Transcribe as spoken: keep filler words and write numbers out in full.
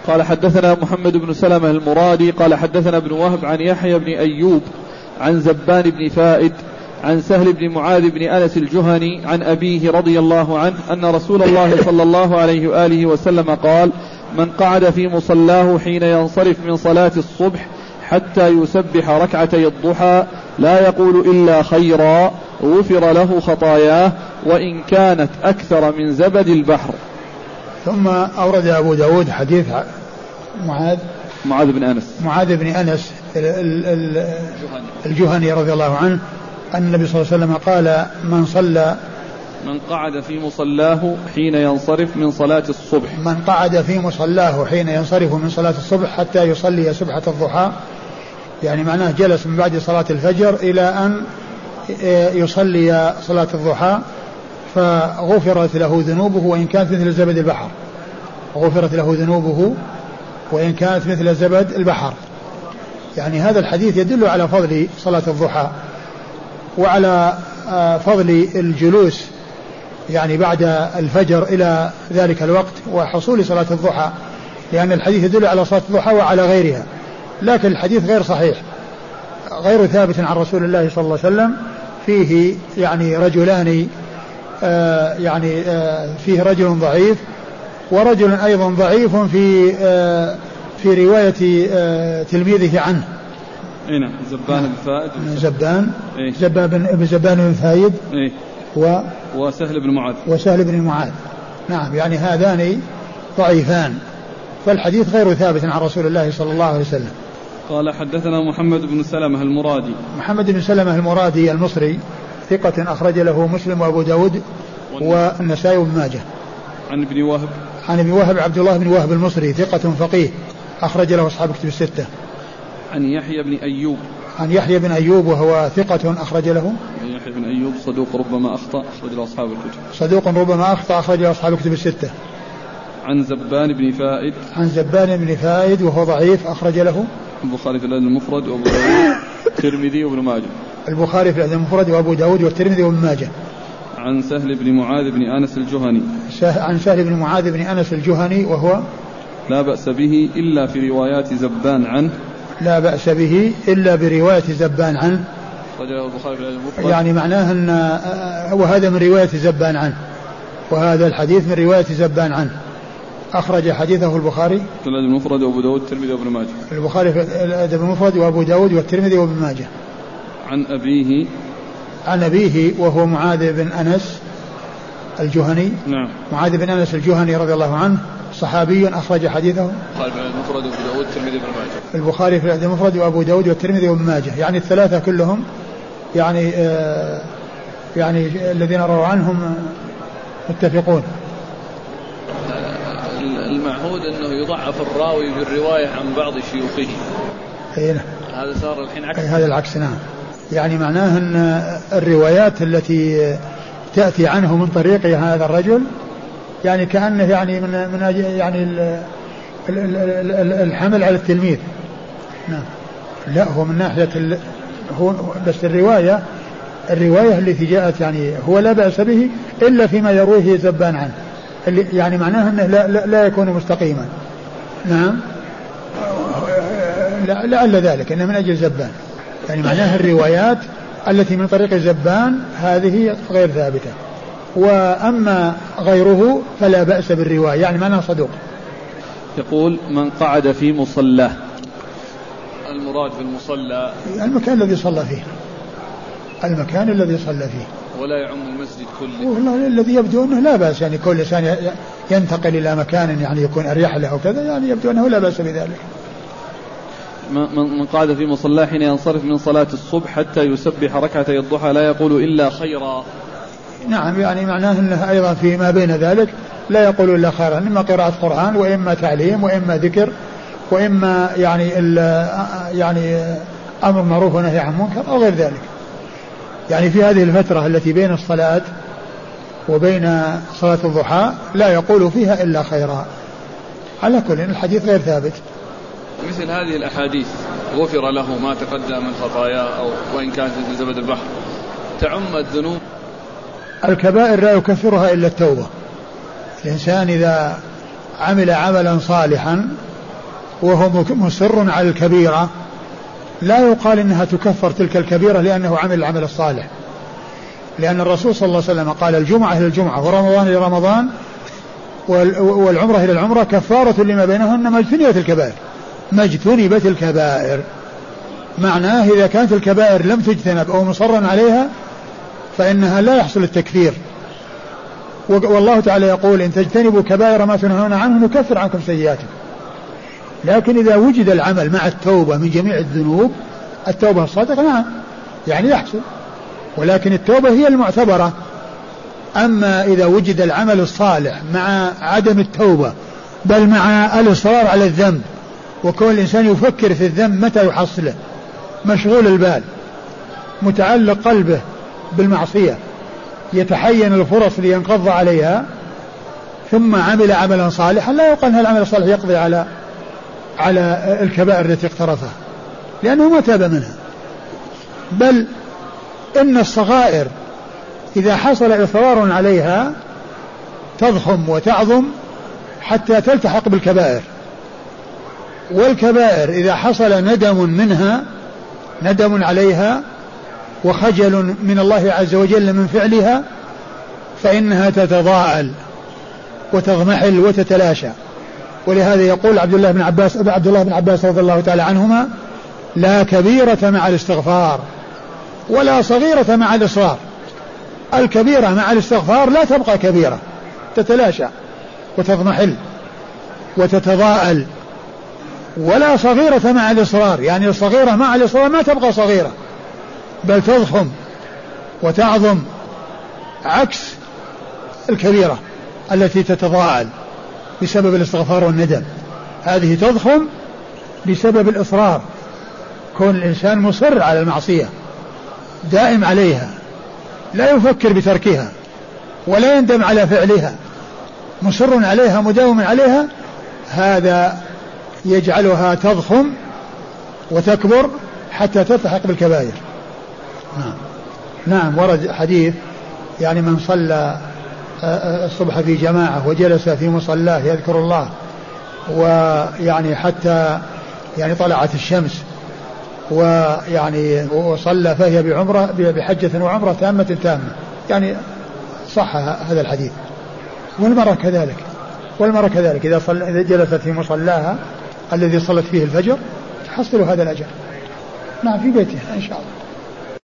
قال حدثنا محمد بن سلمة المرادي قال حدثنا ابن وهب عن يحيى بن أيوب عن زبان بن فائد عن سهل بن معاذ بن أنس الجهني عن أبيه رضي الله عنه أن رسول الله صلى الله عليه وآله وسلم قال: من قعد في مصلاه حين ينصرف من صلاة الصبح حتى يسبح ركعتي الضحى لا يقول إلا خيرا غفر له خطاياه وإن كانت أكثر من زبد البحر. ثم أورد أبو داود حديث معاذ معاذ بن أنس معاذ بن أنس الجهني رضي الله عنه أن النبي صلى الله عليه وسلم قال: من صلى من قعد في مصلاه حين ينصرف من صلاة الصبح من قعد في مصلاه حين ينصرف من صلاة الصبح حتى يصلي سبحة الضحى، يعني معناه جلس من بعد صلاة الفجر إلى أن يصلي صلاة الضحى فغفرت له ذنوبه وإن كانت مثل زبد البحر غفرت له ذنوبه وإن كانت مثل زبد البحر. يعني هذا الحديث يدل على فضل صلاة الضحى وعلى فضل الجلوس يعني بعد الفجر إلى ذلك الوقت وحصول صلاة الضحى، لأن الحديث يدل على صلاة الضحى وعلى غيرها، لكن الحديث غير صحيح غير ثابت عن رسول الله صلى الله عليه وسلم. فيه يعني رجلان آه يعني آه فيه رجل ضعيف ورجل أيضا ضعيف في آه في رواية آه تلميذه عنه. اين زبان بن فائد زبان إيه؟ زبان بن زبان بن فايد إيه؟ و وسهل بن معاذ وسهل بن معاذ. نعم، يعني هذان ضعيفان، فالحديث غير ثابت عن رسول الله صلى الله عليه وسلم. قال حدثنا محمد بن سلمة المرادي محمد بن سلمة المرادي المصري ثقة أخرج له مسلم وأبو داود والنسائي وابن ماجه. عن ابن وهب عن ابن وهب عبد الله بن وهب المصري ثقة فقيه أخرج له أصحاب كتب الستة. عن يحيى بن أيوب عن يحيى بن أيوب وهو ثقة أخرج له يحيى بن أيوب صدوق ربما أخطأ أخرج له أصحاب الكتب صدوق ربما أخطأ أخرج له أصحاب الكتب الستة. عن زبان بن فائد عن زبان بن فائد وهو ضعيف أخرج له البخاري في الأدب المفرد وأبو داود والترمذي وابن ماجه. البخاري في الأدب المفرد وأبو داود والترمذي وابن ماجه. عن سهل بن معاذ بن أنس الجهني عن سهل بن معاذ بن أنس الجهني وهو لا بأس به إلا في روايات زبان عنه لا بأس به إلا برواية زبان عنه يعني معناه أن وهذا من رواية زبان عنه وهذا الحديث من رواية زبان عنه. أخرج حديثه البخاري في الأدب المفرد وأبو داود والترمذي وابن ماجه. البخاري في الأدب المفرد وأبو داود والترمذي وابن ماجه. عن أبيه عن أبيه وهو معاذ بن أنس الجهني. نعم. معاذ بن أنس الجهني رضي الله عنه صحابي أخرج حديثه البخاري في الأدب المفرد وأبو داود والترمذي وابن ماجه. البخاري في الأدب المفرد وأبو داود والترمذي وابن ماجه، يعني الثلاثة كلهم يعني آه يعني الذين رووا عنهم متفقون. المعهود أنه يضعف الراوي بالرواية عن بعض شيوخه. أيه. هذا صار الحين عكس. هذا العكس. نعم، يعني معناه أن الروايات التي تأتي عنه من طريق هذا الرجل يعني كأنه يعني من من يعني الحمل على التلميذ. نعم. لا، هو من ناحية هو بس الرواية الرواية التي جاءت يعني هو لا بأس به إلا فيما يرويه زبان عنه، اللي يعني معناه أنه لا, لا, لا يكون مستقيما. نعم، لعل ذلك إنه من أجل زبان، يعني معناه الروايات التي من طريق زبان هذه غير ثابتة، وأما غيره فلا بأس بالرواية، يعني معناه صدوق. يقول من قعد في مصلاه، المراد بالمصلى المكان الذي صلى فيه، المكان الذي صلى فيه، ولا يعم المسجد كله. والله الذي يبدو أنه لا بأس، يعني كل إنسان ينتقل إلى مكان يعني يكون أريح له أو كذا، يعني يبدو أنه لا بأس بذلك. من قعد في مصلاه حين ينصرف من صلاة الصبح حتى يسبح ركعتي الضحى لا يقول إلا خيرا. نعم، يعني معناه أنه أيضا فيما بين ذلك لا يقول إلا خيرا، إما قراءة قرآن وإما تعليم وإما ذكر وإما يعني يعني أمر معروف ونهي عن منكر أو غير ذلك. يعني في هذه الفترة التي بين الصلاة وبين صلاة الضحى لا يقول فيها إلا خيرا. على كل الحديث غير ثابت. مثل هذه الأحاديث غفر له ما تقدم من خطاياه أو وإن كانت مثل زبد البحر تعم الذنوب. الكبائر لا يكفرها إلا التوبة. الإنسان إذا عمل عملا صالحا وهو مصر على الكبيرة لا يقال إنها تكفر تلك الكبيرة لأنه عمل العمل الصالح، لأن الرسول صلى الله عليه وسلم قال الجمعة إلى الجمعة ورمضان إلى رمضان والعمرة إلى العمرة كفارة لما بينهن ما اجتنبت الكبائر ما اجتنبت الكبائر. معناه إذا كانت الكبائر لم تجتنب أو مصرا عليها فإنها لا يحصل التكفير. والله تعالى يقول إن تجتنبوا كبائر ما تنهون عنه نكفر عنكم سيئاتكم. لكن إذا وجد العمل مع التوبة من جميع الذنوب التوبة الصادقة نعم يعني يحصل، ولكن التوبة هي المعتبرة. أما إذا وجد العمل الصالح مع عدم التوبة بل مع الإصرار على الذنب وكون الإنسان يفكر في الذنب متى يحصله، مشغول البال، متعلق قلبه بالمعصية، يتحين الفرص لينقض عليها، ثم عمل عملا صالحا، لا يقال هذا العمل الصالح يقضي على على الكبائر التي اقترفها لأنه ما تاب منها. بل إن الصغائر إذا حصل إصرار عليها تضخم وتعظم حتى تلتحق بالكبائر، والكبائر إذا حصل ندم منها ندم عليها وخجل من الله عز وجل من فعلها فإنها تتضاءل وتضمحل وتتلاشى. ولهذا يقول عبد الله بن عباس عبد الله بن عباس رضي الله تعالى عنهما لا كبيرة مع الاستغفار ولا صغيرة مع الإصرار. الكبيرة مع الاستغفار لا تبقى كبيرة، تتلاشى وتضمحل وتتضاءل، ولا صغيرة مع الإصرار، يعني الصغيرة مع الإصرار ما تبقى صغيرة بل تضخم وتعظم، عكس الكبيرة التي تتضاءل بسبب الاستغفار والندم. هذه تضخم بسبب الإصرار، كون الإنسان مصر على المعصية دائم عليها لا يفكر بتركها ولا يندم على فعلها، مصر عليها مداوم عليها، هذا يجعلها تضخم وتكبر حتى تلتحق بالكبائر. نعم. نعم ورد حديث يعني من صلى الصبح في جماعة وجلس في مصلاه يذكر الله ويعني حتى يعني طلعت الشمس ويعني وصلى فهي بعمرة بحجة وعمرة تامة تامة، يعني صح هذا الحديث. والمرأة كذلك والمرأة كذلك إذا, إذا جلست في مصلاها الذي صلت فيه الفجر تحصل هذا الأجر. نعم في بيتها إن شاء الله.